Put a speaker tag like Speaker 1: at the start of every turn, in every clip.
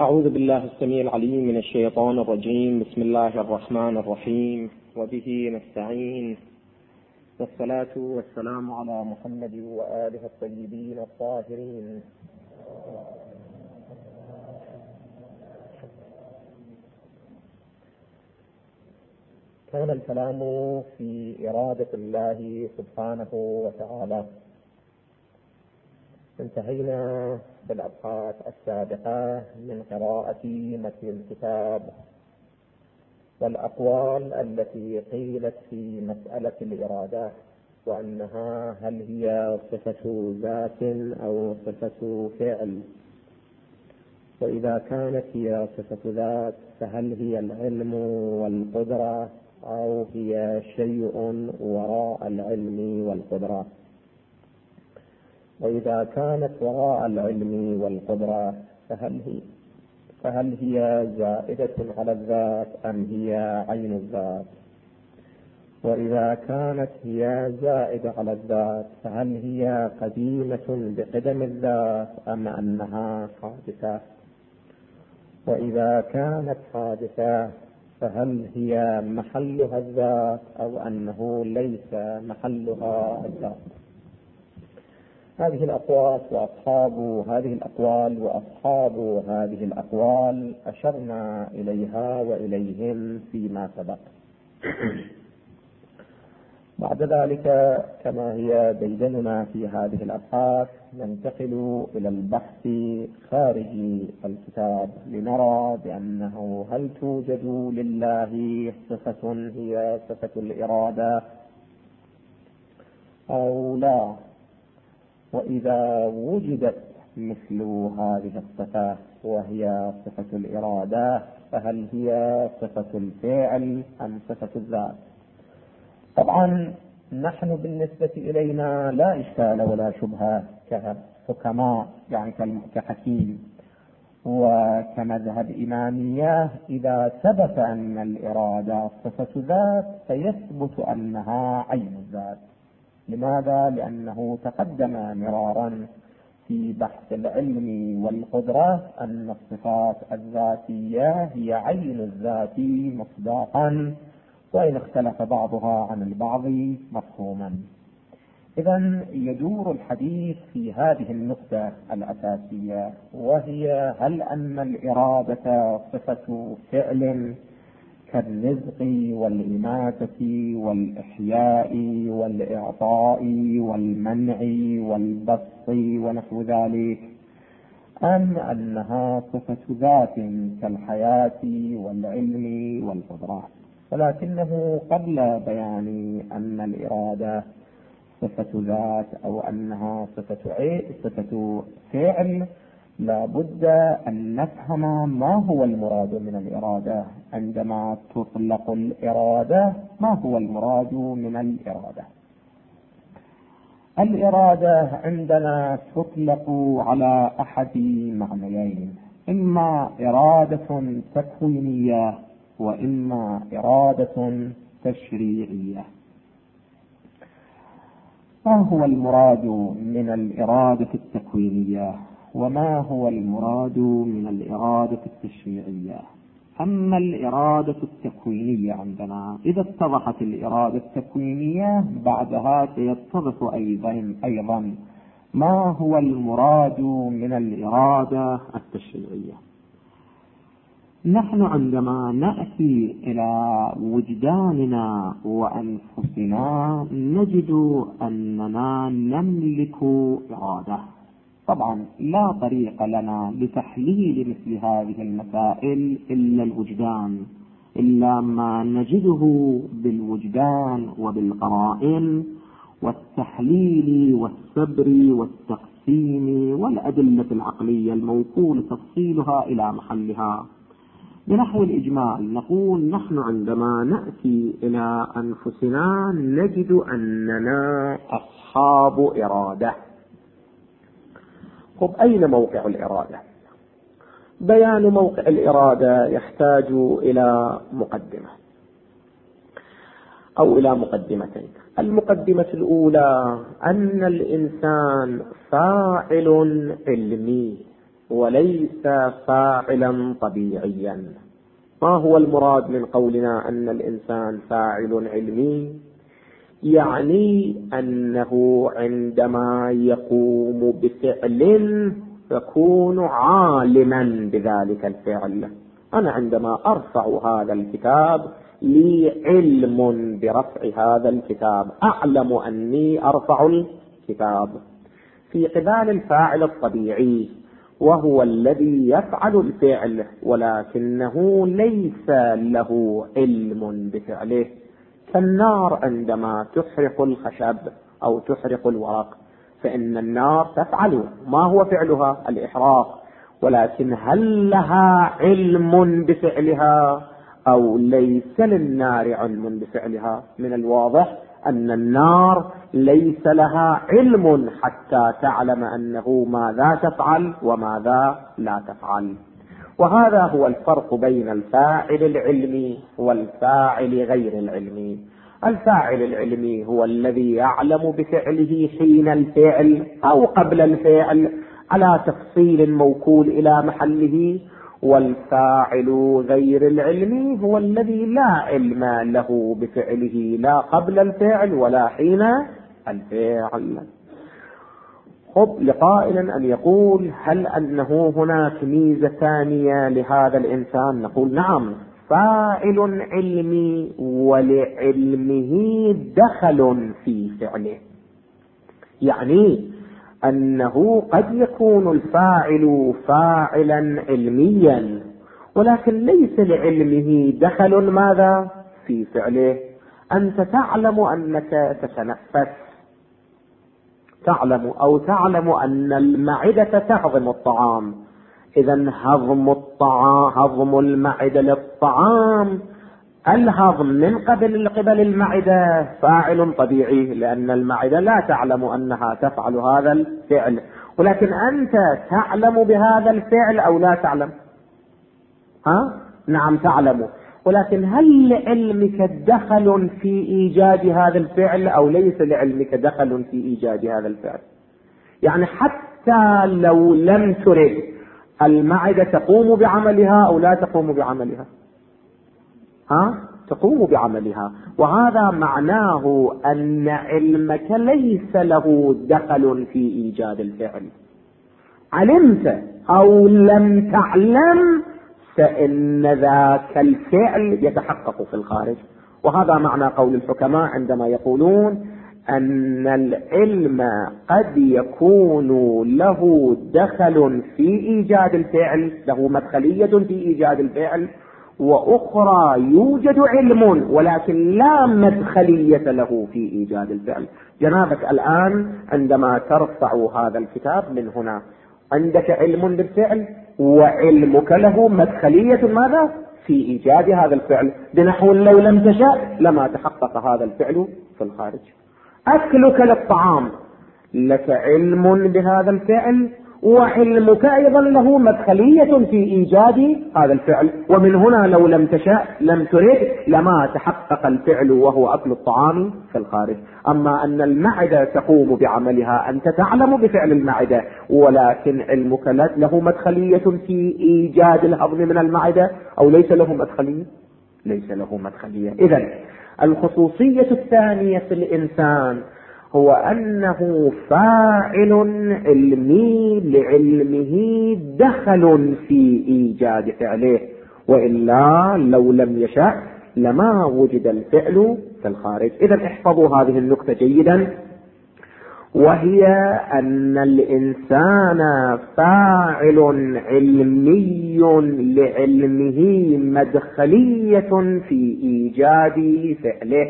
Speaker 1: أعوذ بالله السميع العليم من الشيطان الرجيم. بسم الله الرحمن الرحيم، وبه نستعين، والصلاة والسلام على محمد وآله الطيبين الطاهرين. كان الكلام في إرادة الله سبحانه وتعالى. انتهينا بالأبحاث السابقة من قراءة متن الكتاب والأقوال التي قيلت في مسألة الإرادة، وأنها هل هي صفة ذات أو صفة فعل، وإذا كانت هي صفة ذات فهل هي العلم والقدرة أو هي شيء وراء العلم والقدرة، وإذا كانت وراء العلم والقدرة فهل هي زائدة على الذات أم هي عين الذات، وإذا كانت هي زائدة على الذات فهل هي قديمة بقدم الذات أم أنها حادثة، وإذا كانت حادثة فهل هي محلها الذات أو أنه ليس محلها الذات. هذه الأقوال وأصحاب هذه الأقوال أشرنا إليها وإليهم فيما سبق. بعد ذلك كما هي ديدننا في هذه الأبحاث ننتقل إلى البحث خارج الكتاب لنرى بأنه هل توجد لله صفة هي صفة الإرادة أو لا، وإذا وجدت مثل هذه الصفة وهي صفة الإرادة فهل هي صفة الفعل أم صفة الذات. طبعا نحن بالنسبة إلينا لا إشكال ولا شبهة كحكماء، يعني كحكيم وكمذهب إمامية، إذا ثبت أن الإرادة صفة ذات فيثبت أنها عين الذات. لماذا؟ لأنه تقدم مرارا في بحث العلم والقدرة أن الصفات الذاتية هي عين الذات مصداقا، وإن اختلف بعضها عن البعض مفهوما. إذن يدور الحديث في هذه النقطة الأساسية، وهي هل أن الإرادة صفة فعل كالرزق والإماتة والإحياء والإعطاء والمنع والبسط ونحو ذلك، أم أنها صفة ذات كالحياة والعلم والقدرة. ولكنه قبل بيان أن الإرادة صفة ذات أو أنها صفة فعل لا بد أن نفهم ما هو المراد من الإرادة. عندما تطلق الإرادة ما هو المراد من الإرادة؟ الإرادة عندنا تطلق على أحد معنيين، إما إرادة تكوينية وإما إرادة تشريعية. ما هو المراد من الإرادة التكوينية وما هو المراد من الإرادة التشريعية؟ أما الإرادة التكوينية عندنا إذا اتضحت الإرادة التكوينية بعدها سيتضح أيضا ما هو المراد من الإرادة التشريعية. نحن عندما نأتي إلى وجداننا وأنفسنا نجد أننا نملك إرادة. طبعا لا طريق لنا لتحليل مثل هذه المسائل إلا الوجدان، إلا ما نجده بالوجدان وبالقرائن والتحليل والصبر والتقسيم والأدلة العقلية الموصول تفصيلها إلى محلها. بنحو الإجمال نقول نحن عندما نأتي إلى أنفسنا نجد أننا أصحاب إرادة. طب أين موقع الإرادة؟ بيان موقع الإرادة يحتاج إلى مقدمة أو إلى مقدمتين. المقدمة الأولى أن الإنسان فاعل علمي وليس فاعلا طبيعيا. ما هو المراد من قولنا أن الإنسان فاعل علمي؟ يعني أنه عندما يقوم بفعل يكون عالما بذلك الفعل. أنا عندما أرفع هذا الكتاب لي علم برفع هذا الكتاب، أعلم أني أرفع الكتاب. في قبال الفاعل الطبيعي وهو الذي يفعل الفعل ولكنه ليس له علم بفعله، كالنار عندما تحرق الخشب أو تحرق الورق، فإن النار تفعل ما هو فعلها الإحراق، ولكن هل لها علم بفعلها أو ليس للنار علم بفعلها؟ من الواضح أن النار ليس لها علم حتى تعلم أنه ماذا تفعل وماذا لا تفعل. وهذا هو الفرق بين الفاعل العلمي والفاعل غير العلمي. الفاعل العلمي هو الذي يعلم بفعله حين الفعل أو قبل الفعل على تفصيل موكول إلى محله، والفاعل غير العلمي هو الذي لا علم له بفعله لا قبل الفعل ولا حين الفعل. لقائل أن يقول هل أنه هناك ميزة ثانية لهذا الإنسان؟ نقول نعم، فاعل علمي ولعلمه دخل في فعله، يعني أنه قد يكون الفاعل فاعلا علميا ولكن ليس لعلمه دخل ماذا في فعله. أنت تعلم أنك تتنفس، تعلم أن المعدة تهضم الطعام، إذا هضم المعدة للطعام، الهضم من قبل المعدة فاعل طبيعي، لأن المعدة لا تعلم أنها تفعل هذا الفعل، ولكن أنت تعلم بهذا الفعل أو لا تعلم؟ نعم تعلم، ولكن هل لعلمك دخل في إيجاد هذا الفعل أو ليس لعلمك دخل في إيجاد هذا الفعل؟ يعني حتى لو لم ترد المعدة تقوم بعملها أو لا تقوم بعملها؟ تقوم بعملها، وهذا معناه أن علمك ليس له دخل في إيجاد الفعل. علمت أو لم تعلم فإن ذاك الفعل يتحقق في الخارج. وهذا معنى قول الحكماء عندما يقولون أن العلم قد يكون له دخل في إيجاد الفعل، له مدخلية في إيجاد الفعل، وأخرى يوجد علم ولكن لا مدخلية له في إيجاد الفعل. جنابك الآن عندما ترفع هذا الكتاب من هنا عندك علم بالفعل وعلمك له مدخلية ماذا؟ في إيجاد هذا الفعل، بنحو لو لم تشاء لما تحقق هذا الفعل في الخارج. أكلك للطعام لك علم بهذا الفعل وعلمك أيضا له مدخلية في إيجاد هذا الفعل، ومن هنا لو لم تشاء لم ترد لما تحقق الفعل وهو أكل الطعام في الخارج. أما أن المعدة تقوم بعملها أنت تعلم بفعل المعدة، ولكن علمك له مدخلية في إيجاد الهضم من المعدة أو ليس له مدخلية؟ ليس له مدخلية. إذن الخصوصية الثانية في الإنسان هو أنه فاعل علمي لعلمه دخل في إيجاد فعله، وإلا لو لم يشاء لما وجد الفعل في الخارج. إذن احفظوا هذه النقطة جيدا، وهي أن الإنسان فاعل علمي لعلمه مدخلية في إيجاد فعله.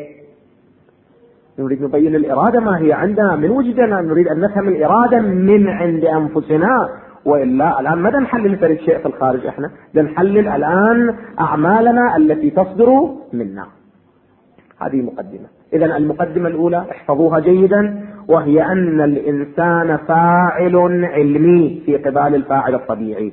Speaker 1: نريد نبين الإرادة ما هي عندنا من وجدنا، نريد أن نفهم الإرادة من عند أنفسنا، وإلا الآن ماذا نحلل فريق شيء في الخارج؟ احنا نحلل الآن أعمالنا التي تصدر منا. هذه مقدمة. إذن المقدمة الأولى احفظوها جيدا، وهي أن الإنسان فاعل علمي في قبال الفاعل الطبيعي،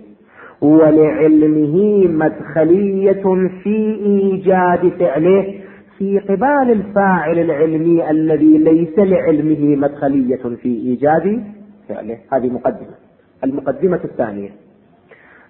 Speaker 1: ولعلمه مدخلية في إيجاد فعله في قبال الفاعل العلمي الذي ليس لعلمه مدخلية في إيجاد فعله. هذه مقدمة. المقدمة الثانية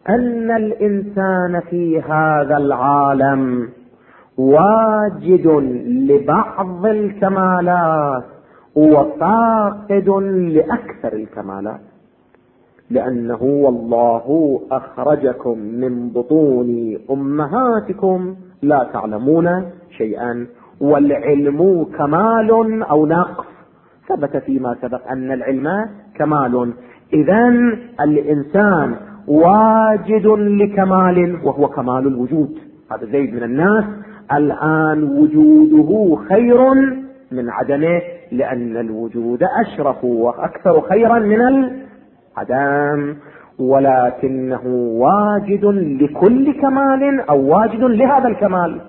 Speaker 1: أن الإنسان في هذا العالم واجد لبعض الكمالات وفاقد لأكثر الكمالات، لأنه والله أخرجكم من بطون أمهاتكم لا تعلمون شيئا، والعلم كمال أو نقص، ثبت فيما سبق أن العلم كمال. إذن الإنسان واجد لكمال وهو كمال الوجود. هذا زيد من الناس الآن وجوده خير من عدمه، لأن الوجود أشرف وأكثر خيرا من العدم، ولكنه واجد لكل كمال أو واجد لهذا الكمال،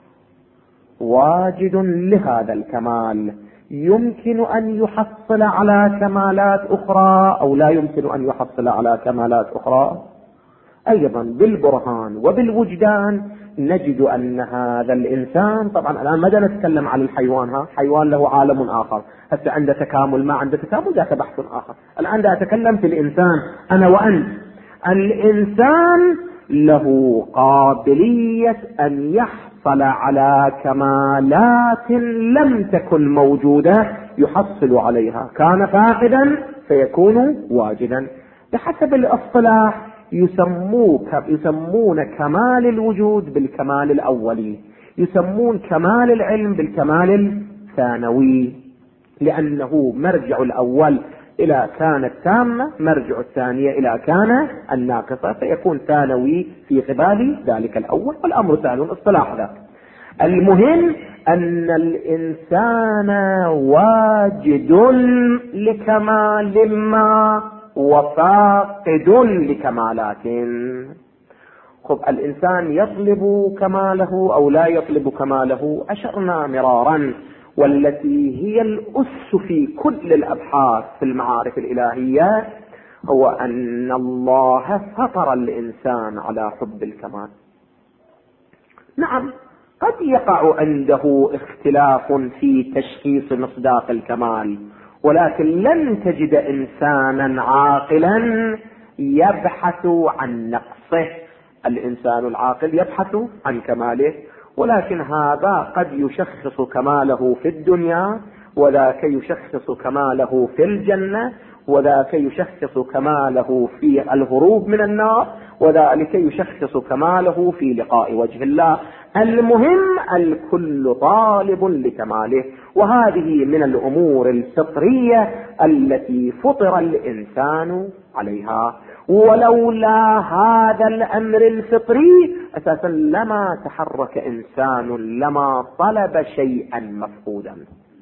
Speaker 1: واجد لهذا الكمال. يمكن أن يحصل على كمالات أخرى أو لا يمكن أن يحصل على كمالات أخرى. أيضا بالبرهان وبالوجدان نجد أن هذا الإنسان، طبعا الآن ماذا نتكلم عن الحيوان، حيوان له عالم آخر، هسه عنده تكامل ما عنده تكامل ذاك بحث آخر. الآن أتكلم في الإنسان أنا وأنت. الإنسان له قابلية أن يحصل على كمالات لم تكن موجودة يحصل عليها، كان فاقدا فيكون واجدا. بحسب الاصطلاح يسمون كمال الوجود بالكمال الأولي، يسمون كمال العلم بالكمال الثانوي، لأنه مرجع الأول إلى كان التامة، مرجع الثانية إلى كان الناقصة، فيكون ثانوي في قبال ذلك الأول، والأمر ثاني اصطلاح ذاك. المهم أن الإنسان واجد لكمال ما وفاقد لكمالات. خب الإنسان يطلب كماله أو لا يطلب كماله، أشرنا مرارا، والتي هي الأس في كل الأبحاث في المعارف الإلهية هو أن الله فطر الإنسان على حب الكمال. نعم قد يقع عنده اختلاف في تشخيص مصداق الكمال، ولكن لن تجد إنسانا عاقلا يبحث عن نقصه. الإنسان العاقل يبحث عن كماله، ولكن هذا قد يشخص كماله في الدنيا، وذاك يشخص كماله في الجنة، وذاك يشخص كماله في الهروب من النار، وذلك يشخص كماله في لقاء وجه الله. المهم الكل طالب لكماله، وهذه من الأمور الفطرية التي فطر الإنسان عليها. ولولا هذا الأمر الفطري أساسا لما تحرك إنسان، لما طلب شيئا مفقودا.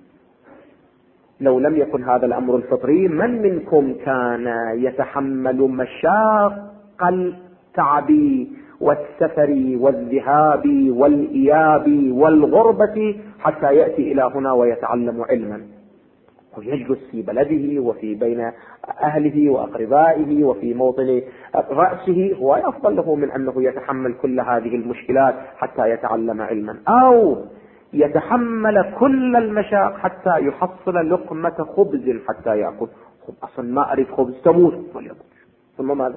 Speaker 1: لو لم يكن هذا الأمر الفطري، من منكم كان يتحمل مشاق التعب والسفر والذهاب والإياب والغربة حتى يأتي إلى هنا ويتعلم علما، ويجلس في بلده وفي بين أهله وأقربائه وفي موطن رأسه؟ هو أفضل له من أنه يتحمل كل هذه المشكلات حتى يتعلم علما، أو يتحمل كل المشاق حتى يحصل لقمة خبز حتى يأكل. أصلا ما أريد خبز تموت ثم ماذا؟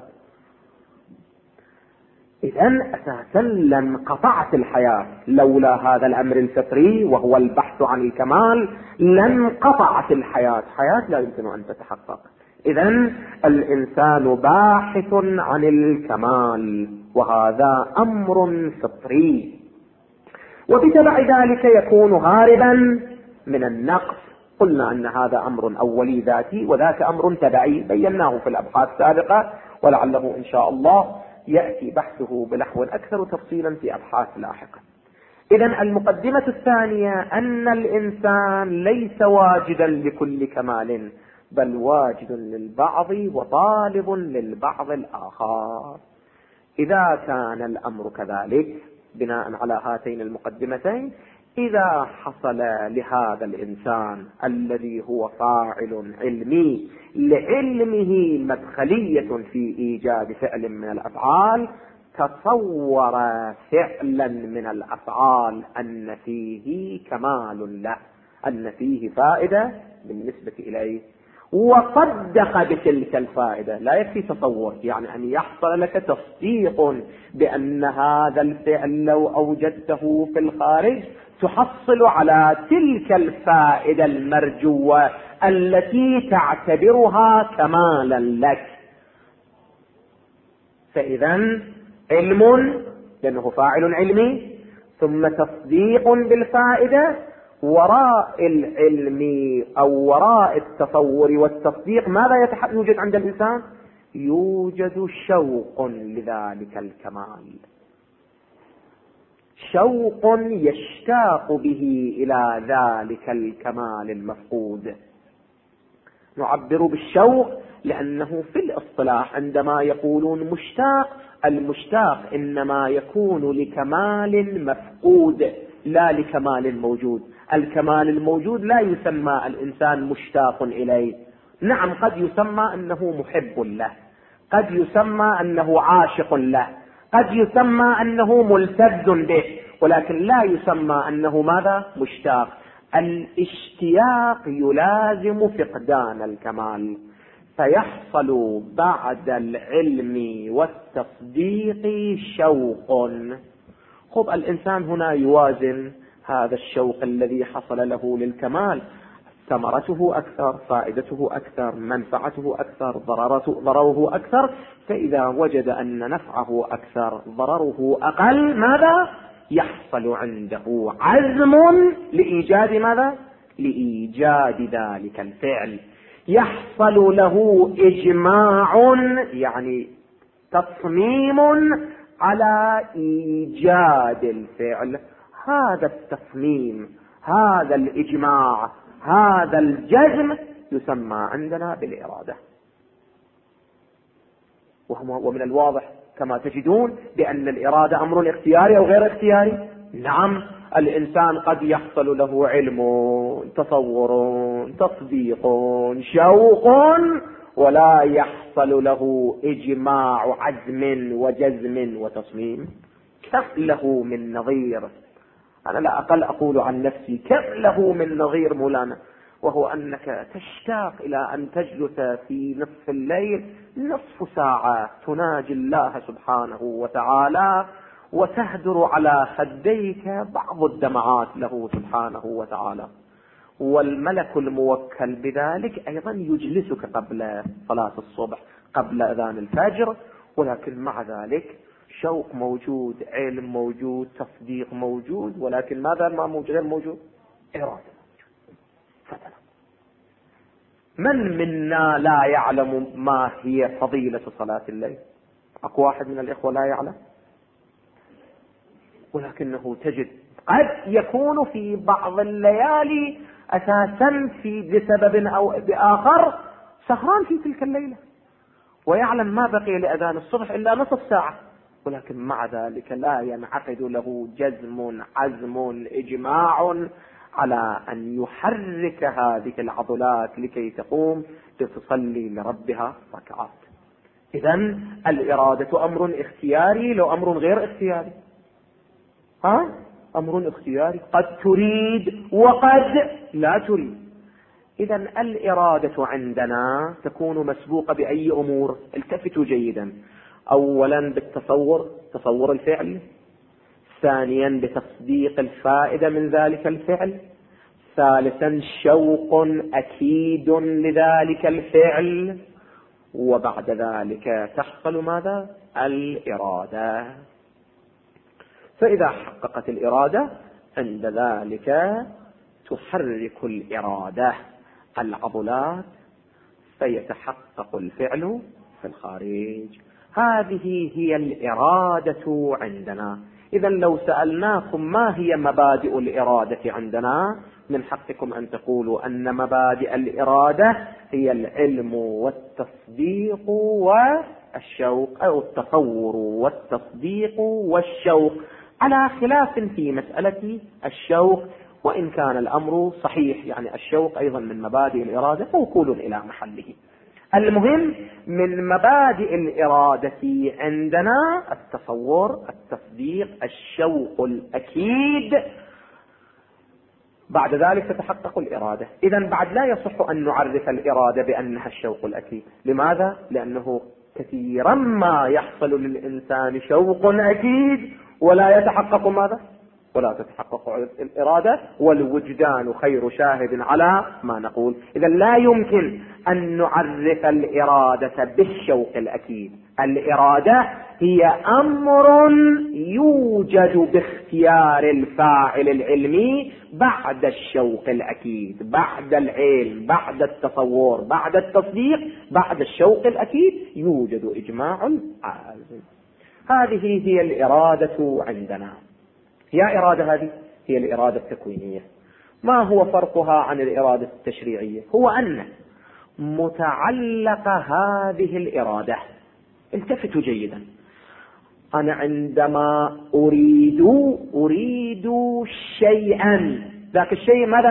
Speaker 1: إذن أساسا لانقطعت الحياة لولا هذا الأمر الفطري وهو البحث عن الكمال، لانقطعت الحياة، حياة لا يمكن أن تتحقق. إذن الإنسان باحث عن الكمال، وهذا أمر فطري، وبتبع ذلك يكون هاربا من النقص. قلنا أن هذا أمر أولي ذاتي وذاك أمر تبعي، بيناه في الأبحاث السابقة، ولعله إن شاء الله يأتي بحثه بنحو أكثر تفصيلا في أبحاث لاحقة. إذن المقدمة الثانية أن الإنسان ليس واجدا لكل كمال، بل واجد للبعض وطالب للبعض الآخر. إذا كان الأمر كذلك بناء على هاتين المقدمتين، إذا حصل لهذا الإنسان الذي هو فاعل علمي لعلمه مدخلية في إيجاد فعل من الأفعال، تصور فعلا من الأفعال أن فيه كمال له، أن فيه فائدة بالنسبة إليه، وصدق بتلك الفائدة. لا يكفي تصور، يعني أن يحصل لك تصديق بأن هذا الفعل لو أوجدته في الخارج تحصل على تلك الفائدة المرجوة التي تعتبرها كمالا لك. فإذا علم لأنه فاعل علمي، ثم تصديق بالفائدة. وراء العلم أو وراء التصور والتصديق ماذا يوجد عند الإنسان؟ يوجد شوق لذلك الكمال، شوق يشتاق به إلى ذلك الكمال المفقود. نعبر بالشوق لأنه في الاصطلاح عندما يقولون مشتاق، المشتاق إنما يكون لكمال مفقود لا لكمال موجود. الكمال الموجود لا يسمى الإنسان مشتاق إليه. نعم، قد يسمى أنه محب له، قد يسمى أنه عاشق له، قد يسمى أنه ملتذ به، ولكن لا يسمى أنه ماذا؟ مشتاق. الاشتياق يلازم فقدان الكمال، فيحصل بعد العلم والتصديق شوق. خب الإنسان هنا يوازن هذا الشوق الذي حصل له للكمال، ثمرته أكثر، فائدته أكثر، منفعته أكثر، ضرره أكثر. فإذا وجد أن نفعه أكثر ضرره أقل، ماذا يحصل عنده؟ عزم لإيجاد ماذا؟ لإيجاد ذلك الفعل. يحصل له إجماع، يعني تصميم على إيجاد الفعل. هذا التصميم، هذا الإجماع، هذا الجزم يسمى عندنا بالإرادة. ومن الواضح كما تجدون بأن الإرادة أمر اختياري أو غير اختياري. نعم، الإنسان قد يحصل له علم، تصور، تصديق، شوق، ولا يحصل له إجماع عزم وجزم وتصميم. كم له من نظير. أنا لا أقل أقول عن نفسي كم له من نظير مولانا، وهو أنك تشتاق إلى أن تجلس في نصف الليل نصف ساعة تناجي الله سبحانه وتعالى، وتهدر على خديك بعض الدمعات له سبحانه وتعالى، والملك الموكل بذلك أيضا يجلسك قبل صلاة الصبح، قبل أذان الفجر. ولكن مع ذلك شوق موجود، علم موجود، تصديق موجود، ولكن ماذا ما موجود؟ موجود إرادة موجود. فتنة. من منا لا يعلم ما هي فضيلة صلاة الليل؟ أكو واحد من الإخوة لا يعلم؟ ولكنه تجد قد يكون في بعض الليالي أساسا بسبب أو بآخر سهران في تلك الليلة، ويعلم ما بقي لأذان الصبح إلا نصف ساعة، ولكن مع ذلك لا ينعقد له جزم، عزم، إجماع على أن يحرك هذه العضلات لكي تقوم لتصلي لربها ركعات. إذن الإرادة أمر اختياري لو أمر غير اختياري. أمر اختياري، قد تريد وقد لا تريد. إذن الإرادة عندنا تكون مسبوقة بأي أمور؟ التفتوا جيدا. أولا بالتصور، تصور الفعل. ثانيا بتصديق الفائدة من ذلك الفعل. ثالثا شوق أكيد لذلك الفعل. وبعد ذلك تحصل ماذا؟ الإرادة. فإذا حققت الإرادة عند ذلك تحرك الإرادة العضلات فيتحقق الفعل في الخارج. هذه هي الإرادة عندنا. إذا لو سألناكم ما هي مبادئ الإرادة عندنا، من حقكم أن تقولوا أن مبادئ الإرادة هي العلم والتصديق والشوق، أو التصور والتصديق والشوق، على خلاف في مسألة الشوق، وإن كان الأمر صحيح، يعني الشوق أيضا من مبادئ الإرادة موكول إلى محله. المهم من مبادئ الإرادة عندنا التصور، التصديق، الشوق الأكيد. بعد ذلك تتحقق الإرادة. إذن بعد لا يصح أن نعرف الإرادة بأنها الشوق الأكيد. لماذا؟ لأنه كثيرا ما يحصل للإنسان شوق أكيد ولا يتحقق ماذا؟ ولا تتحقق الإرادة، والوجدان خير شاهد على ما نقول. إذن لا يمكن أن نعرف الإرادة بالشوق الأكيد. الإرادة هي أمر يوجد باختيار الفاعل العلمي بعد الشوق الأكيد، بعد العلم، بعد التصور، بعد التصديق، بعد الشوق الأكيد يوجد إجماع عازم. هذه هي الإرادة عندنا. يا إرادة هذه هي الإرادة التكوينية. ما هو فرقها عن الإرادة التشريعية؟ هو أن متعلق هذه الإرادة، التفتوا جيدا، أنا عندما أريد شيئا، ذاك الشيء ماذا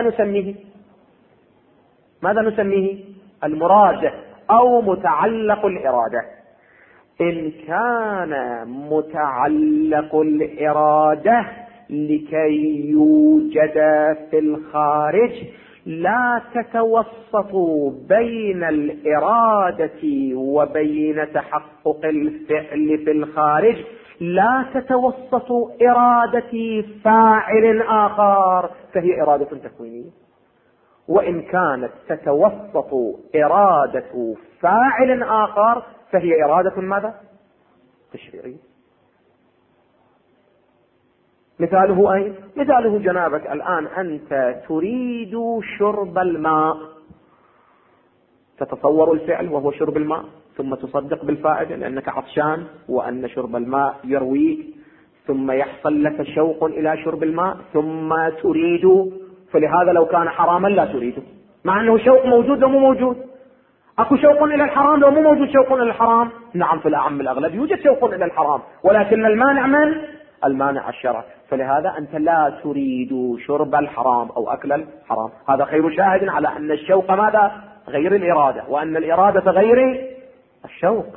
Speaker 1: نسميه؟ المراد أو متعلق الإرادة. إن كان متعلق الإرادة لكي يوجد في الخارج، لا تتوسطوا بين الإرادة وبين تحقق الفعل في الخارج، لا تتوسطوا إرادة فاعل آخر فهي إرادة تكوينية. وإن كانت تتوسط إرادة فاعل آخر فهي إرادة ماذا؟ تشريعية. مثاله أين؟ مثاله جنابك الآن أنت تريد شرب الماء، تتصور الفعل وهو شرب الماء، ثم تصدق بالفائدة لأنك عطشان وأن شرب الماء يرويك، ثم يحصل لك شوق إلى شرب الماء ثم تريد. فلهذا لو كان حراما لا تريده، مع أنه شوق موجود لو مو موجود. أكو شوق إلى الحرام لو مو موجود شوق إلى الحرام؟ نعم، في الأعم الأغلب يوجد شوق إلى الحرام، ولكن المانع من؟ المانع الشرع. فلهذا أنت لا تريد شرب الحرام أو أكل الحرام. هذا خير شاهد على أن الشوق ماذا؟ غير الإرادة، وأن الإرادة غير الشوق.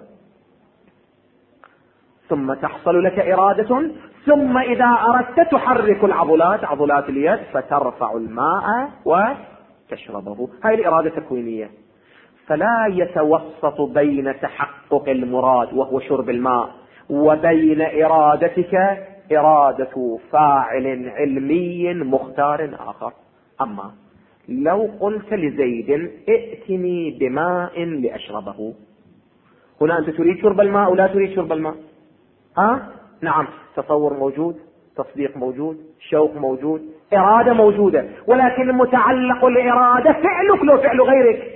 Speaker 1: ثم تحصل لك إرادة، ثم إذا أردت تحرك العضلات، عضلات اليد، فترفع الماء وتشربه. هذه الإرادة التكوينية. فلا يتوسط بين تحقق المراد وهو شرب الماء وبين إرادتك إرادة فاعل علمي مختار آخر. أما لو قلت لزيد ائتني بماء لأشربه، هنا أنت تريد شرب الماء ولا تريد شرب الماء؟ نعم، تصور موجود، تصديق موجود، شوق موجود، إرادة موجودة، ولكن متعلق الإرادة فعلك لو فعل غيرك.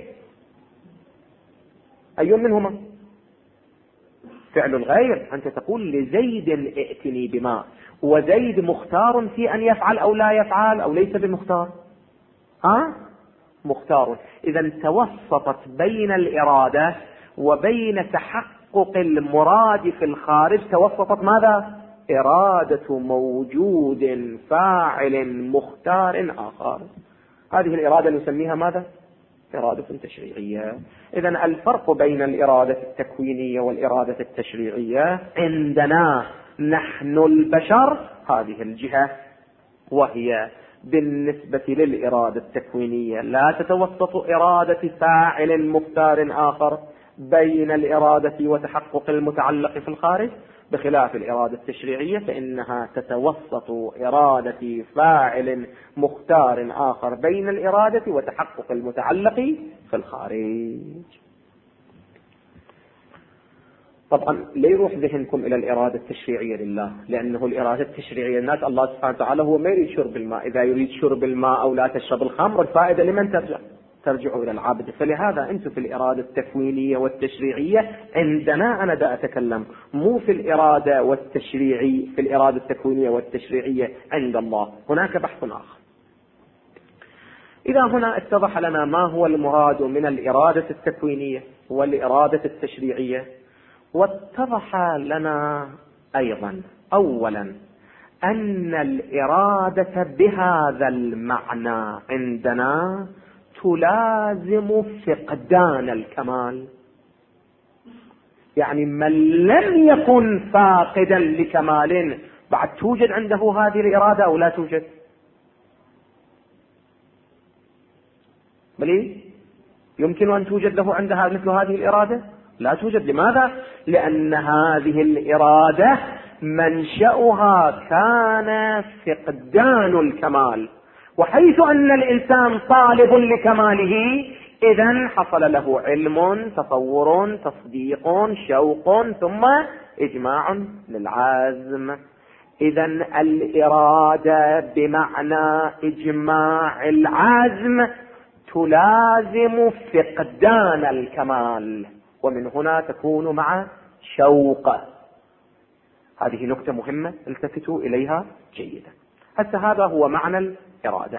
Speaker 1: أي منهما؟ فعل الغير. أنت تقول لزيد ائتني بماء، وزيد مختار في أن يفعل أو لا يفعل أو ليس بمختار؟ مختار. إذا توسطت بين الإرادة وبين تحقق المراد في الخارج، توسطت ماذا؟ إرادة موجود فاعل مختار آخر. هذه الإرادة نسميها ماذا؟ إرادة تشريعية. إذا الفرق بين الإرادة التكوينية والإرادة التشريعية عندنا نحن البشر هذه الجهة، وهي بالنسبة للإرادة التكوينية لا تتوسط إرادة فاعل مختار آخر بين الإرادة وتحقق المتعلق في الخارج، بخلاف الإرادة التشريعية فإنها تتوسط إرادة فاعل مختار آخر بين الإرادة وتحقق المتعلق في الخارج. طبعا لا يروح ذهنكم إلى الإرادة التشريعية لله، لأنه الإرادة التشريعية الناس الله سبحانه وتعالى هو ما يريد شرب الماء. إذا يريد شرب الماء أو لا تشرب الخمر، الفائدة لمن ترجع إلى العبد. فلهذا أنتم في الإرادة التكوينية والتشريعية عندنا، أنا دا أتكلم مو في الإرادة والتشريعي، في الإرادة التكوينية والتشريعية عند الله هناك بحث آخر. إذا هنا اتضح لنا ما هو المراد من الإرادة التكوينية والإرادة التشريعية، واتضح لنا أيضا أولا أن الإرادة بهذا المعنى عندنا تلازم فقدان الكمال. يعني من لم يكن فاقدا لكمال بعد توجد عنده هذه الإرادة أو لا توجد؟ بل يمكن أن توجد له عندها مثل هذه الإرادة؟ لا توجد. لماذا؟ لأن هذه الإرادة منشأها كان فقدان الكمال، وحيث أن الإنسان طالب لكماله إذن حصل له علم، تصور، تصديق، شوق، ثم إجماع للعزم. إذن الإرادة بمعنى إجماع العزم تلازم فقدان الكمال، ومن هنا تكون مع شوق. هذه نقطة مهمة التفتوا إليها جيدا. هذا هو معنى الإرادة.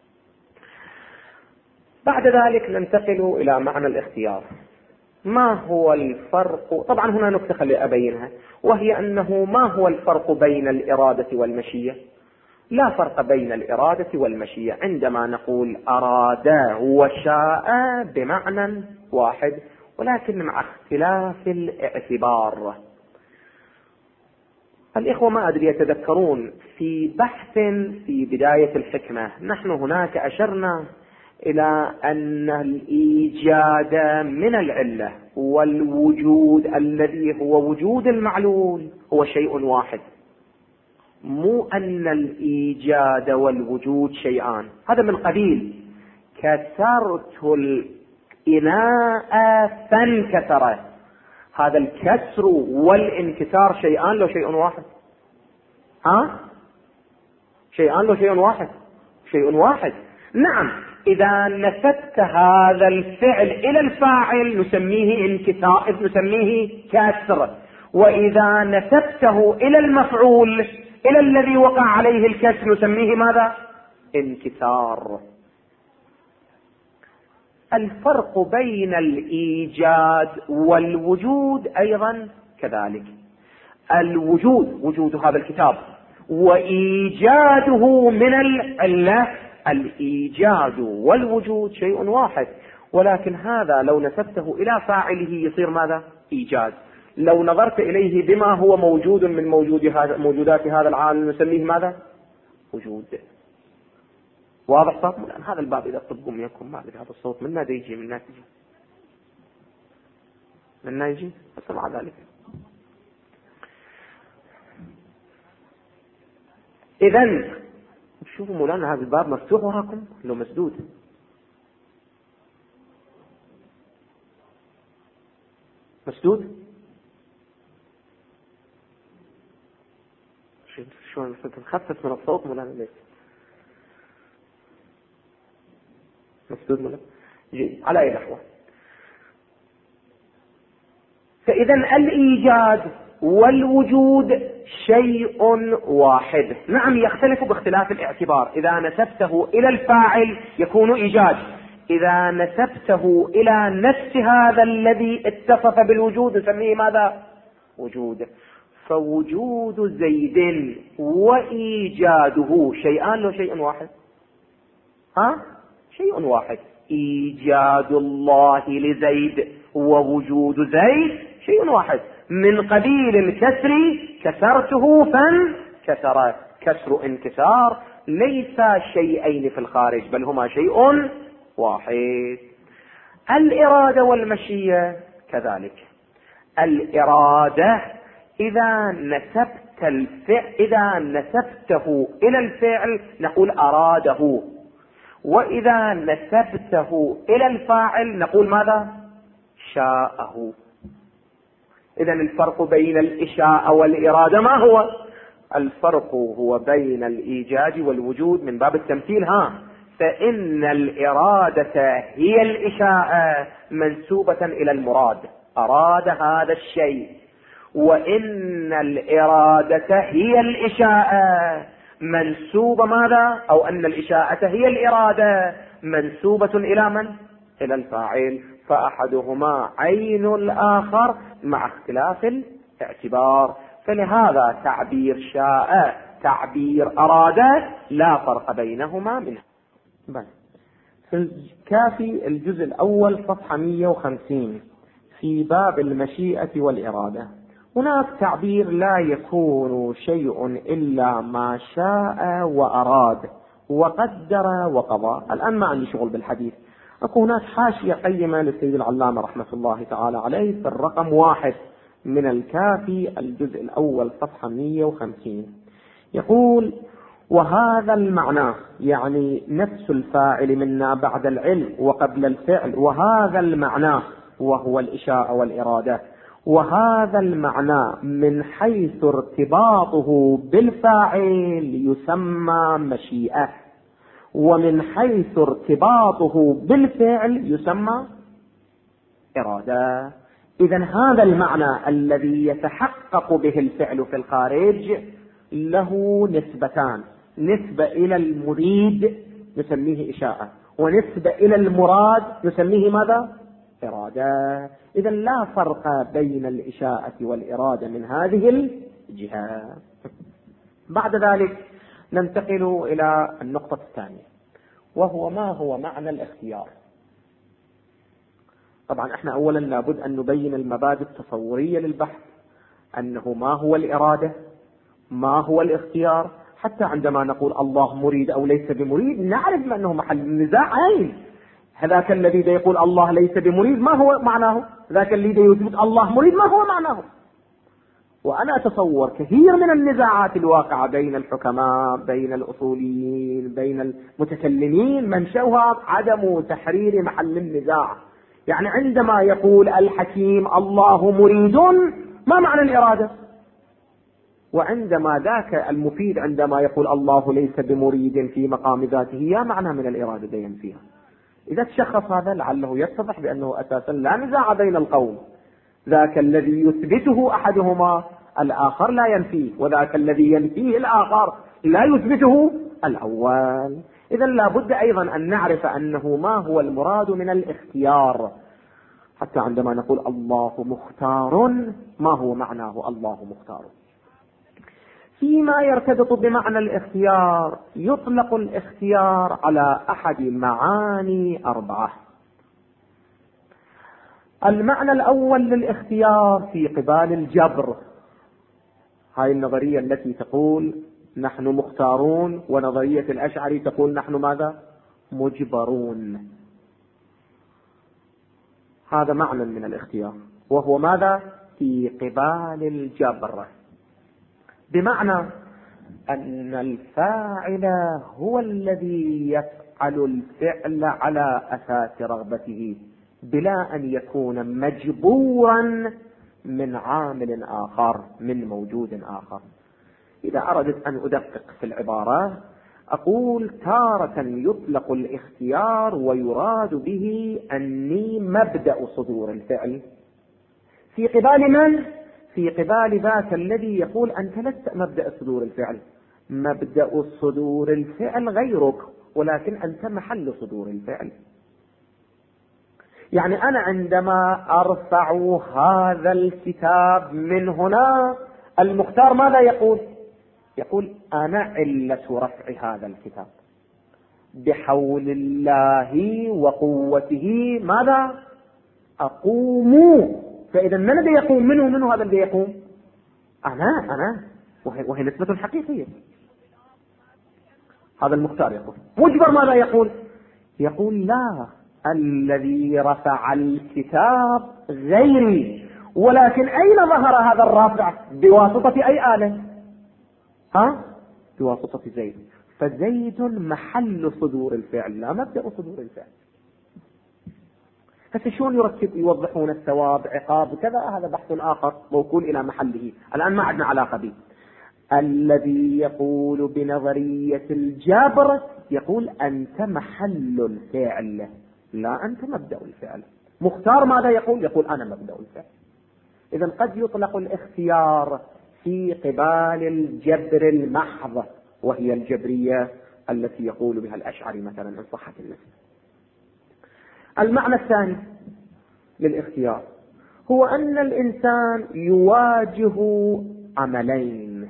Speaker 1: بعد ذلك ننتقل إلى معنى الاختيار. ما هو الفرق؟ طبعا هنا نقطة خلي أبينها، وهي أنه ما هو الفرق بين الإرادة والمشيئة؟ لا فرق بين الإرادة والمشيئة. عندما نقول أراد وشاء بمعنى واحد، ولكن مع اختلاف الاعتبار. الإخوة ما أدري يتذكرون في بحث في بداية الحكمة نحن هناك أشرنا إلى أن الإيجاد من العلة والوجود الذي هو وجود المعلول هو شيء واحد، مو أن الإيجاد والوجود شيئان. هذا من قبيل كسرت الإناء فانكسر. هذا الكسر والانكسار شيئان لو شيء واحد؟ شيئان لو شيء واحد؟ شيء واحد. نعم، إذا نسبت هذا الفعل إلى الفاعل نسميه انكسار، نسميه كسر. وإذا نسبته إلى المفعول، إلى الذي وقع عليه الكسر، نسميه ماذا؟ انكسار. الفرق بين الإيجاد والوجود أيضا كذلك. الوجود وجود هذا الكتاب، وإيجاده من العلة. الإيجاد والوجود شيء واحد، ولكن هذا لو نسبته إلى فاعله يصير ماذا؟ إيجاد. لو نظرت إليه بما هو موجود من موجودات هذا العالم نسميه ماذا؟ وجود. واضح صار؟ الآن هذا الباب إذا طبقوا يكون ما أدري هذا الصوت من ماذا يجي؟ من ناتج من يجي بس مع ذلك. إذن شوفوا مولانا هذا الباب مفتوح وراكم لو مسدود؟ مسدود؟ شو نخفف من الصوت مولانا ليش؟ مسدود مولانا؟ جيد. على أي نحو. فإذا الإيجاد والوجود شيء واحد. نعم يختلف باختلاف الاعتبار. إذا نسبته إلى الفاعل يكون إيجاد، إذا نسبته إلى نفس هذا الذي اتصف بالوجود نسميه ماذا؟ وجود. فوجود زيد وإيجاده شيئان لو شيء واحد؟ شيء واحد. إيجاد الله لزيد ووجود زيد شيء واحد. من قبيل الكسر كسرته فانكسر. كسر انكسار ليس شيئين في الخارج بل هما شيء واحد. الإرادة والمشيئة كذلك. الإرادة إذا نسبته إلى الفعل نقول أراده، وإذا نسبته إلى الفاعل نقول ماذا؟ شاءه. إذا الفرق بين الإشاءة والإرادة ما هو؟ الفرق هو بين الإيجاد والوجود من باب التمثيل. فإن الإرادة هي الإشاءة منسوبة إلى المراد، أراد هذا الشيء. وإن الإرادة هي الإشاءة منسوبة ماذا؟ أو أن الإشاءة هي الإرادة منسوبة إلى من؟ إلى الفاعل. فأحدهما عين الآخر مع اختلاف الاعتبار. فلهذا تعبير شاء تعبير أراد لا فرق بينهما منه. في الكافي الجزء الأول صفحة 150 في باب المشيئة والإرادة هناك تعبير لا يكون شيء إلا ما شاء وأراد وقدر وقضى. الآن ما عندي شغل بالحديث، أكو هناك حاشية قيمة للسيد العلامة رحمة الله تعالى عليه في الرقم 1 من الكافي الجزء الأول صفحة 150، يقول: وهذا المعنى، يعني نفس الفاعل منا بعد العلم وقبل الفعل، وهذا المعنى وهو الإشاءة والإرادة، وهذا المعنى من حيث ارتباطه بالفاعل يسمى مشيئة، ومن حيث ارتباطه بالفعل يسمى إرادة. إذن هذا المعنى الذي يتحقق به الفعل في الخارج له نسبتان: نسبة إلى المريد نسميه إشاءة، ونسبة إلى المراد نسميه ماذا؟ إرادة. إذن لا فرق بين الإشاءة والإرادة من هذه الجهة. بعد ذلك ننتقل إلى النقطة الثانية، وهو ما هو معنى الاختيار. طبعا احنا اولا لابد ان نبين المبادئ التصورية للبحث، انه ما هو الإرادة، ما هو الاختيار، حتى عندما نقول الله مريد او ليس بمريد نعرف انه محل النزاع عين. هذاك الذي يقول الله ليس بمريد ما هو معناه؟ ذاك الذي يثبت الله مريد ما هو معناه؟ وأنا أتصور كثير من النزاعات الواقعة بين الحكماء، بين الأصوليين، بين المتكلمين، منشأها عدم تحرير محل النزاع. يعني عندما يقول الحكيم الله مريد ما معنى الإرادة؟ وعندما ذاك المفيد عندما يقول الله ليس بمريد في مقام ذاته يا معنى من الإرادة دين فيها. إذا تشخص هذا لعله يتضح بأنه أساسا لا نزاع بين القوم، ذاك الذي يثبته أحدهما الآخر لا ينفيه، وذاك الذي ينفيه الآخر لا يثبته الأول. إذن لا بد أيضا أن نعرف أنه ما هو المراد من الاختيار. حتى عندما نقول الله مختار ما هو معناه الله مختار؟ فيما يرتبط بمعنى الاختيار يطلق الاختيار على أحد معاني 4. المعنى الأول للاختيار في قبال الجبر، هاي النظرية التي تقول نحن مختارون، ونظرية الأشعري تقول نحن ماذا؟ مجبرون. هذا معنى من الاختيار، وهو ماذا؟ في قبال الجبر، بمعنى أن الفاعل هو الذي يفعل الفعل على أساس رغبته بلا أن يكون مجبورا من عامل آخر، من موجود آخر. إذا أردت أن أدقق في العبارة أقول تارة يطلق الاختيار ويراد به أني مبدأ صدور الفعل في قبال من؟ في قبال ذاك الذي يقول أنت لست مبدأ صدور الفعل، مبدأ صدور الفعل غيرك، ولكن أنت محل صدور الفعل. يعني أنا عندما أرفع هذا الكتاب من هنا المختار ماذا يقول؟ يقول أنا علة رفع هذا الكتاب، بحول الله وقوته ماذا؟ أقوم. فإذا من الذي يقوم؟ منه هذا الذي يقوم؟ أنا وهي نسبة حقيقية. هذا المختار يقول. مجبر ماذا يقول؟ يقول لا، الذي رفع الكتاب غيري، ولكن أين ظهر هذا الرافع؟ بواسطة أي آلة؟ بواسطة زيد. فزيد محل صدور الفعل لا مبدأ صدور الفعل. هسه شلون يوضحون الثواب عقاب كذا؟ هذا بحث آخر موكول إلى محله، الآن ما عندنا علاقة به. الذي يقول بنظرية الجبر يقول أنت محل الفعل لا أنت مبدأ الفعل. مختار ماذا يقول؟ يقول أنا مبدأ الفعل. إذن قد يطلق الاختيار في قبال الجبر المحض، وهي الجبرية التي يقول بها الأشعري مثلا إن صحت النسبة. المعنى الثاني للاختيار هو أن الإنسان يواجه عملين،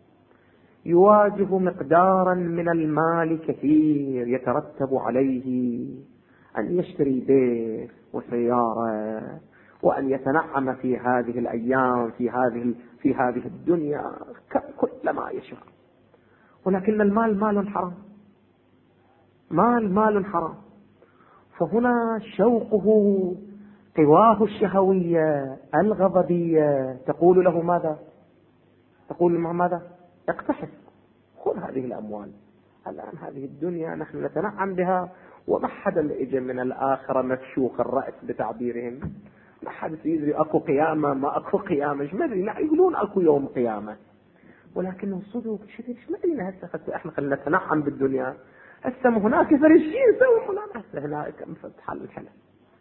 Speaker 1: يواجه مقدارا من المال كثير يترتب عليه أن يشتري بيت وسيارة، وأن يتنعم في هذه الأيام في هذه الدنيا كل ما يشاء، ولكن المال مال حرام، مال حرام. فهنا شوقه، قواه الشهوية الغضبية تقول له ماذا؟ تقول له ماذا؟ اقتحم، خذ هذه الأموال، الآن هذه الدنيا نحن نتنعم بها، وما حدا اجى من الآخرة مفشوخ الرأس بتعبيرهم، ما حد يدري أكو قيامة ما أكو قيامة، ايش مدري، يقولون أكو يوم قيامة، ولكنه صدق شديد ايش مدري هسه احنا خلينا نتنعم بالدنيا، هسه هناك فرشين سووا هسه هناك فتح الحلم.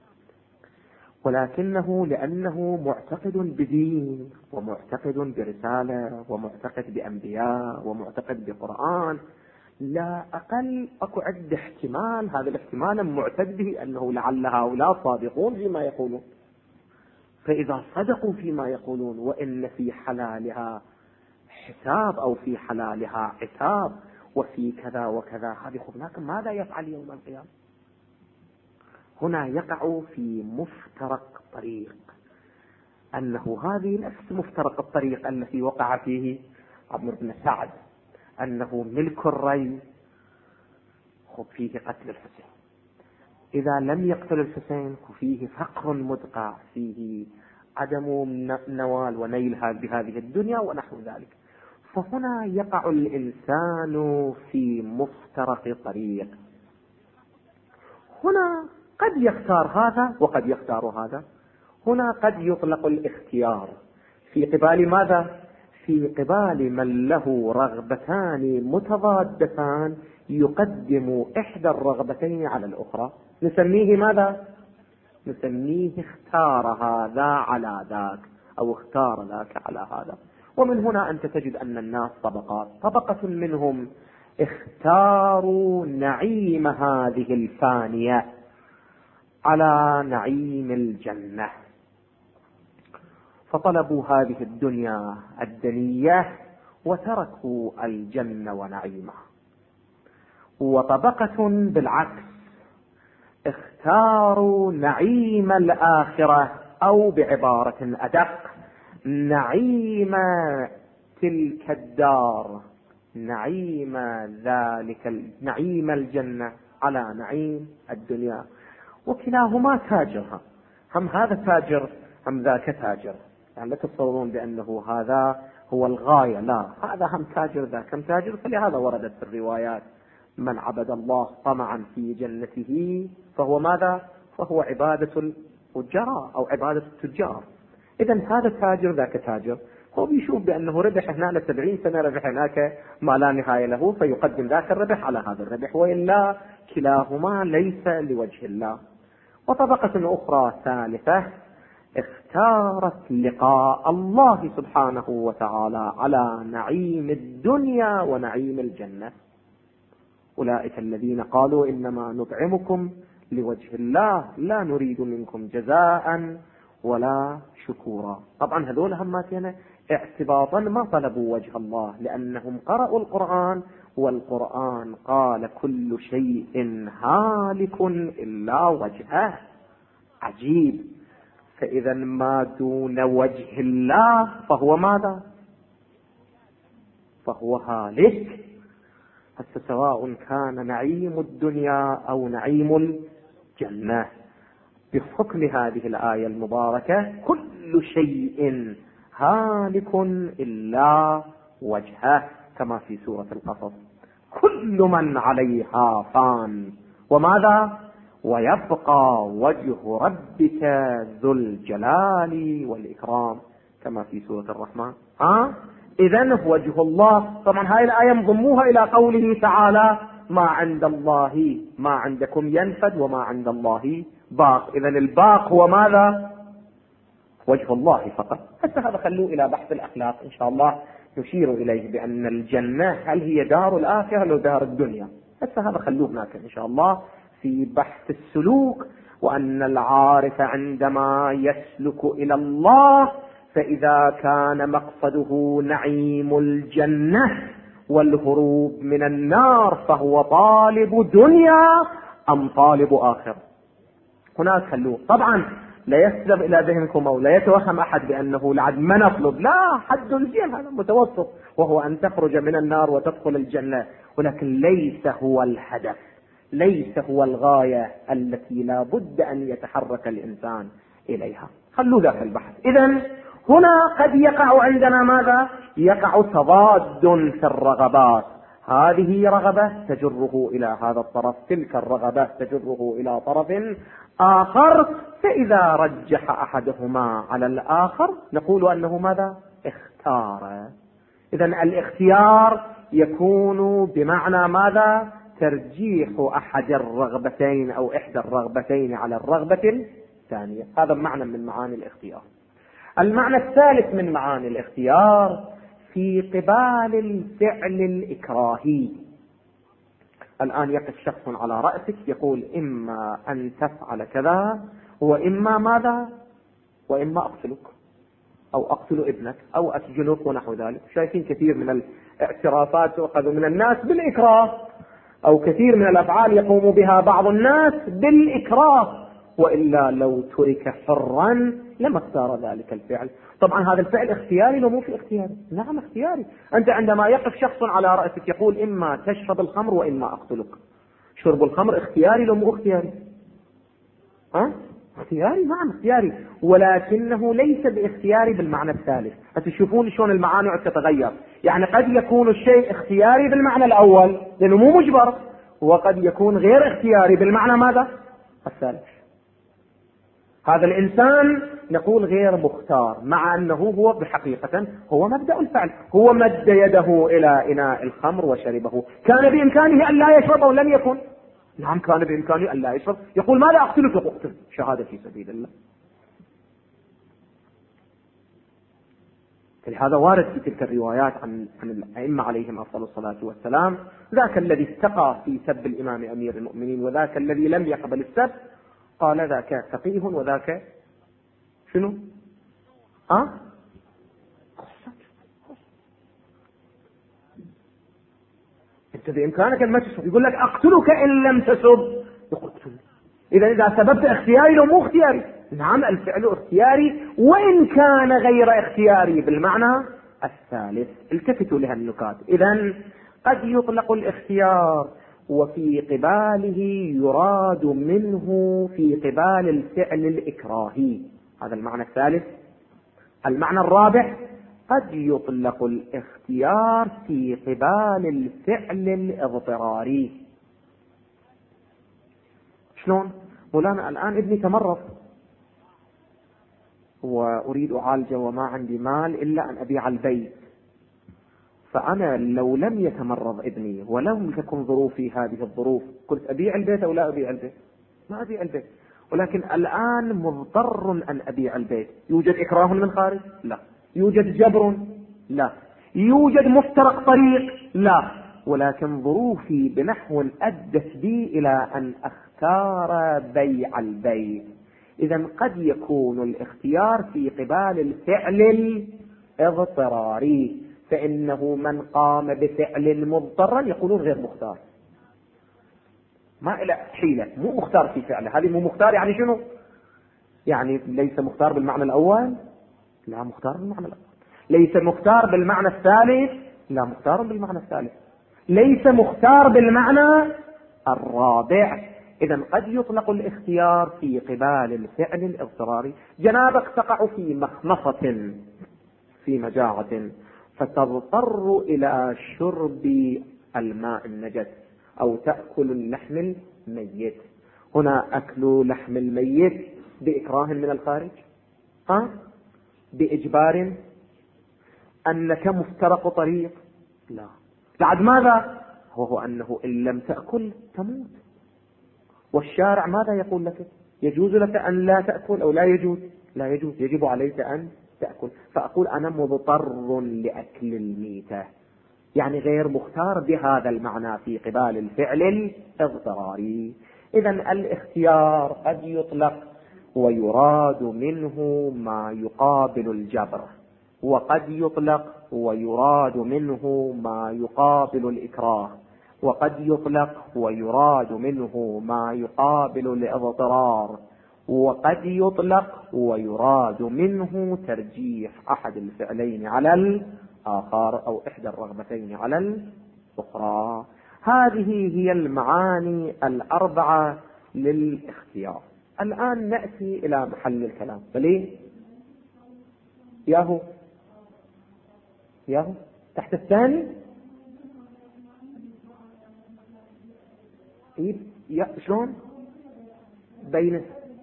Speaker 1: ولكنه لأنه معتقد بدين ومعتقد برسالة ومعتقد بأنبياء ومعتقد بقرآن، لا أقل أكو عد احتمال، هذا الاحتمال معتد به أنه لعل هؤلاء صادقون فيما يقولون، فإذا صدقوا فيما يقولون وإن في حلالها حساب أو في حلالها عتاب وفي كذا وكذا، هذه خذناكم ماذا يفعل يوم القيامة؟ هنا يقع في مفترق طريق، أنه هذه نفس مفترق الطريق التي وقع فيه عمرو بن سعد، أنه ملك الري خذ فيه قتل الحسين، إذا لم يقتل الحسين فيه فقر مدقع، فيه عدم نوال ونيل بهذه الدنيا ونحو ذلك. فهنا يقع الإنسان في مفترق طريق، هنا قد يختار هذا وقد يختار هذا، هنا قد يطلق الاختيار في قبال ماذا؟ في قبال من له رغبتان متضادتان يقدم إحدى الرغبتين على الأخرى، نسميه ماذا؟ نسميه اختار هذا على ذاك أو اختار ذاك على هذا. ومن هنا أنت تجد أن الناس طبقات، طبقة منهم اختاروا نعيم هذه الفانية على نعيم الجنة، فطلبوا هذه الدنيا الدنية وتركوا الجنة ونعيمها. وطبقة بالعكس اختاروا نعيم الآخرة، أو بعبارة أدق نعيم تلك الدار، نعيم نعيم الجنة على نعيم الدنيا، وكلاهما تاجرها، هم هذا تاجر هم ذاك تاجر، يعني لا تتصورون بأنه هذا هو الغاية، لا، هذا هم تاجر ذاك هم تاجر. فلهذا وردت في الروايات من عبد الله طمعا في جنته فهو ماذا؟ فهو عبادة الفجار أو عبادة التجار. إذن هذا تاجر ذاك تاجر، هو بيشوف بأنه ربح هنا 70 سنة، ربح هناك ما لا نهاية له، فيقدم ذاك الربح على هذا الربح، وإلا كلاهما ليس لوجه الله. وطبقة أخرى ثالثة اختارت لقاء الله سبحانه وتعالى على نعيم الدنيا ونعيم الجنة، أولئك الذين قالوا إنما نطعمكم لوجه الله لا نريد منكم جزاء ولا شكورا. طبعا هذول هماتنا اعتباطا ما طلبوا وجه الله، لأنهم قرأوا القرآن والقرآن قال كل شيء هالك إلا وجهه. عجيب، فإذا ما دون وجه الله فهو ماذا؟ فهو هالك. سواء كان نعيم الدنيا أو نعيم الجنة، بحكم هذه الآية المباركة كل شيء هالك إلا وجهه، كما في سورة القصص كل من عليها فان وماذا؟ ويبقى وجه ربك ذو الجلال والإكرام، كما في سورة الرحمن. إذن وجه الله. طبعا هاي الآية مضموها إلى قوله تعالى ما عند الله ما عندكم ينفد وما عند الله باق. إذن الباق هو ماذا؟ وجه الله فقط. حتى هذا خلوه إلى بحث الأخلاق إن شاء الله، نشير إليه بأن الجنة هل هي دار الآخرة أو دار الدنيا، حتى هذا خلوه هناك إن شاء الله في بحث السلوك. وأن العارف عندما يسلك إلى الله فإذا كان مقصده نعيم الجنة والهروب من النار فهو طالب دنيا أم طالب آخر. هناك خلوه. طبعا لا يسلب إلى ذهنكم أو لا يتوهم أحد بأنه لعد ما نطلب، لا، حد الزين هذا متوسط، وهو أن تخرج من النار وتدخل الجنة، ولكن ليس هو الهدف، ليس هو الغاية التي لا بد أن يتحرك الإنسان إليها. خلوا ذاك البحث. إذن هنا قد يقع عندنا ماذا؟ يقع تضاد في الرغبات. هذه رغبة تجره إلى هذا الطرف، تلك الرغبة تجره إلى طرف آخر، فإذا رجح أحدهما على الآخر نقول أنه ماذا؟ اختار. إذن الاختيار يكون بمعنى ماذا؟ ترجيح أحد الرغبتين أو إحدى الرغبتين على الرغبة الثانية. هذا معنى من معاني الاختيار. المعنى الثالث من معاني الاختيار في قبال الفعل الإكراهي. الآن يقف شخص على رأسك يقول إما أن تفعل كذا وإما ماذا؟ وإما أقتلك أو أقتل ابنك أو أسجنك ونحو ذلك. شايفين كثير من الاعترافات تؤخذ من الناس بالإكراه، أو كثير من الأفعال يقوم بها بعض الناس بالإكراه، وإلا لو ترك حرا لما اختار ذلك الفعل. طبعا هذا الفعل اختياري لو مو في اختياري؟ نعم اختياري. أنت عندما يقف شخص على رأسك يقول إما تشرب الخمر وإما أقتلك، شرب الخمر اختياري لو مو اختياري؟ اختياري، نعم اختياري، ولكنه ليس باختياري بالمعنى الثالث. هتشوفون شلون المعاني تتغير. يعني قد يكون الشيء اختياري بالمعنى الأول لأنه مو مجبر، وقد يكون غير اختياري بالمعنى ماذا؟ الثالث. هذا الإنسان نقول غير مختار، مع أنه هو بحقيقة هو مبدأ الفعل، هو مد يده إلى إناء الخمر وشربه. كان بإمكانه أن لا يشرب أو لم يكن؟ نعم كان بإمكانه أن لا يشرب. يقول ماذا أقتلك؟ أقتل، شهادة في سبيل الله. لهذا وارد في تلك الروايات عن الأئمة عليهم أفضل الصلاة والسلام، ذاك الذي استقى في سب الإمام أمير المؤمنين وذاك الذي لم يقبل السب، قال ذاك فقيه وذاك شنو؟ انت بامكانك ان ما تسب، يقول لك اقتلك ان لم تسب، يقول اقتلني. اذا سببت اختياري لو مو اختياري؟ نعم الفعل اختياري وان كان غير اختياري بالمعنى الثالث. التفتوا لها النكات. اذا قد يطلق الاختيار وفي قباله يراد منه في قبال الفعل الإكراهي، هذا المعنى الثالث. المعنى الرابع قد يطلق الاختيار في قبال الفعل الاضطراري. شلون؟ مولانا الآن ابني تمرض وأريد أعالجه وما عندي مال إلا أن أبيع البيت، فأنا لو لم يتمرض ابني ولم تكن ظروفي هذه الظروف كنت أبيع البيت أو لا أبيع البيت؟ ما أبيع البيت. ولكن الآن مضطر أن أبيع البيت. يوجد إكراه من خارج؟ لا. يوجد جبر؟ لا. يوجد مفترق طريق؟ لا. ولكن ظروفي بنحو أدت بي إلى أن أختار بيع البيت. إذا قد يكون الاختيار في قبال الفعل الاضطراري، فإنه من قام بفعل مضطرا يقولون غير مختار، ما إلى حيلة، مو مختار في فعله. هذه مو مختار يعني شنو؟ يعني ليس مختار بالمعنى الأول؟ لا مختار بالمعنى الأول. ليس مختار بالمعنى الثالث؟ لا مختار بالمعنى الثالث. ليس مختار بالمعنى الرابع. إذا قد يطلق الاختيار في قبال الفعل الاضطراري. جنابك تقع في مخمصة في مجاعة فتضطر إلى شرب الماء النجس أو تأكل اللحم الميت. هنا أكل لحم الميت بإكراه من الخارج؟ بإجبار؟ أنك مفترق طريق؟ لا. بعد ماذا؟ وهو أنه إن لم تأكل تموت. والشارع ماذا يقول لك؟ يجوز لك أن لا تأكل أو لا يجوز؟ لا يجوز، يجب عليك أن تأكل. فأقول أنا مضطر لأكل الميتة، يعني غير مختار بهذا المعنى في قبال الفعل الاضطراري. إذا الاختيار قد يطلق ويراد منه ما يقابل الجبر، وقد يطلق ويراد منه ما يقابل الإكراه، وقد يطلق ويراد منه ما يقابل الاضطرار، وقد يطلق ويراد منه ترجيح أحد الفعلين على الآخر أو إحدى الرغبتين على الأخرى. هذه هي المعاني الأربعة للاختيار. الآن نأتي إلى محل الكلام. فليه ياهو تحت الثاني شلون بين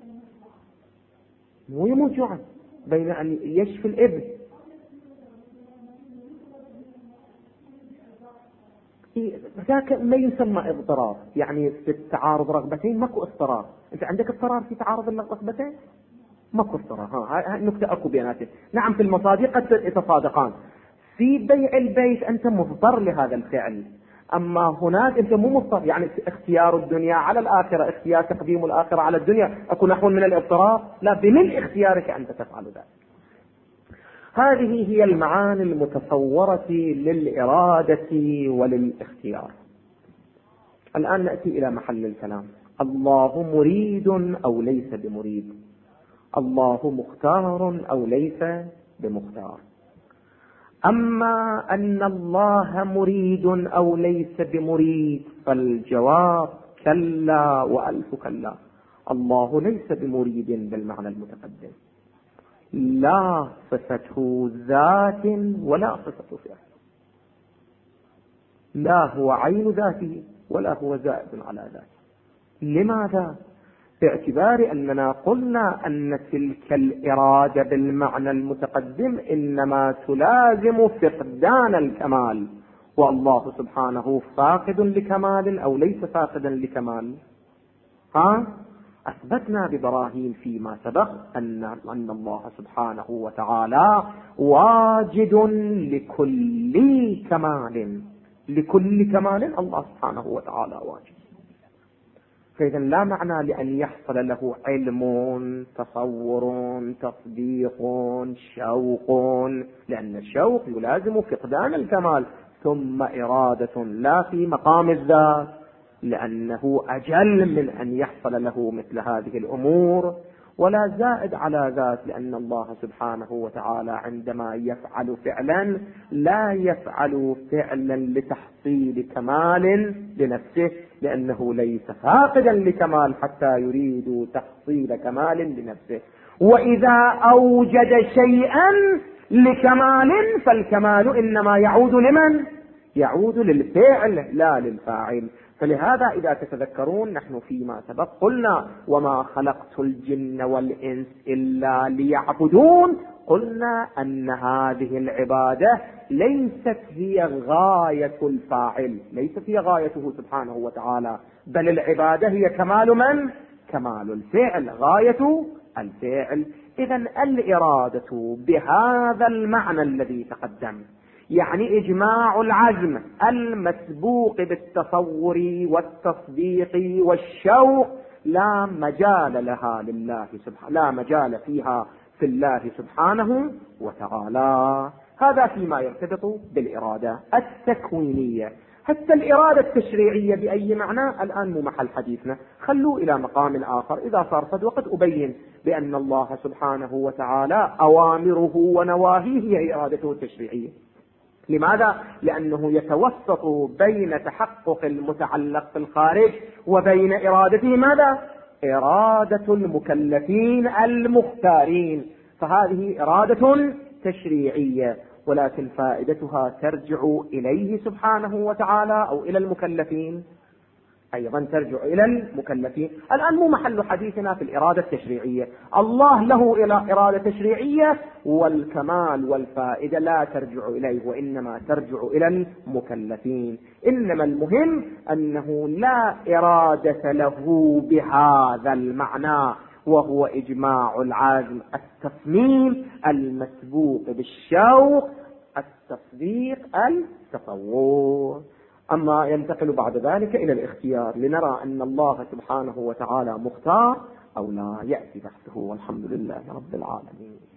Speaker 1: مو يموت جوعا بين أن يشفي الإبن. ذاك ما يسمى اضطرار، يعني في التعارض رغبتين ماكو اضطرار. انت عندك اضطرار في تعارض الرغبتين؟ ماكو اضطرار. هاي النكتة اكو بيناتهم. نعم في المصادق قد يتصادقان. في بيع البيت انت مضطر لهذا الفعل، اما هناك انت مو مضطر. يعني اختيار الدنيا على الاخرة، اختيار تقديم الاخرة على الدنيا، اكو نحو من الاضطرار؟ لا، بمن اختيارك انت تفعل ذلك. هذه هي المعاني المتصورة للإرادة وللاختيار. الآن نأتي إلى محل الكلام. الله مريد أو ليس بمريد، الله مختار أو ليس بمختار. أما أن الله مريد أو ليس بمريد فالجواب كلا وألف كلا. الله ليس بمريد بالمعنى المتقدم، لا صفته ذات ولا صفة فعل، لا هو عين ذاته ولا هو زائد على ذاته. لماذا؟ باعتبار أننا قلنا أن تلك الإرادة بالمعنى المتقدم إنما تلازم فقدان الكمال، والله سبحانه فاقد لكمال أو ليس فاقدا لكمال. أثبتنا ببراهين فيما سبق أن الله سبحانه وتعالى واجد لكل كمال، لكل كمال الله سبحانه وتعالى واجد. فإذا لا معنى لأن يحصل له علم، تصور، تصديق، شوق، لأن الشوق يلازم فقدان الكمال، ثم إرادة لا في مقام الذات لأنه أجل من أن يحصل له مثل هذه الأمور، ولا زائد على ذات لأن الله سبحانه وتعالى عندما يفعل فعلا لا يفعل فعلا لتحصيل كمال لنفسه، لأنه ليس فاقدا لكمال حتى يريد تحصيل كمال لنفسه. وإذا أوجد شيئا لكمال فالكمال إنما يعود لمن؟ يعود للفعل لا للفاعل. فلهذا إذا تتذكرون نحن فيما سبق قلنا وما خلقت الجن والإنس إلا ليعبدون، قلنا أن هذه العبادة ليست هي غاية الفاعل، ليست هي غايته سبحانه وتعالى، بل العبادة هي كمال من؟ كمال الفعل، غاية الفعل. إذن الإرادة بهذا المعنى الذي تقدم، يعني إجماع العزم المسبوق بالتصور والتصديق والشوق، لا مجال لها لله سبحانه، لا مجال فيها في الله سبحانه وتعالى. هذا فيما يرتبط بالإرادة التكوينية. حتى الإرادة التشريعية بأي معنى الآن مو محل حديثنا، خلوا إلى مقام آخر إذا صار قد وقت أبين بأن الله سبحانه وتعالى أوامره ونواهيه هي إرادته التشريعية. لماذا؟ لأنه يتوسط بين تحقق المتعلق في الخارج وبين إرادته ماذا؟ إرادة المكلفين المختارين، فهذه إرادة تشريعية، ولكن فائدتها ترجع إليه سبحانه وتعالى أو إلى المكلفين، أيضا ترجع إلى المكلفين. الآن مو محل حديثنا في الإرادة التشريعية، الله له إلى إرادة تشريعية والكمال والفائدة لا ترجع إليه وإنما ترجع إلى المكلفين. إنما المهم أنه لا إرادة له بهذا المعنى، وهو إجماع العزم، التصميم المسبوق بالشوق، التصديق، التصور. أما ينتقل بعد ذلك إلى الاختيار لنرى أن الله سبحانه وتعالى مختار أو لا، يأتي بحثه، والحمد لله رب العالمين.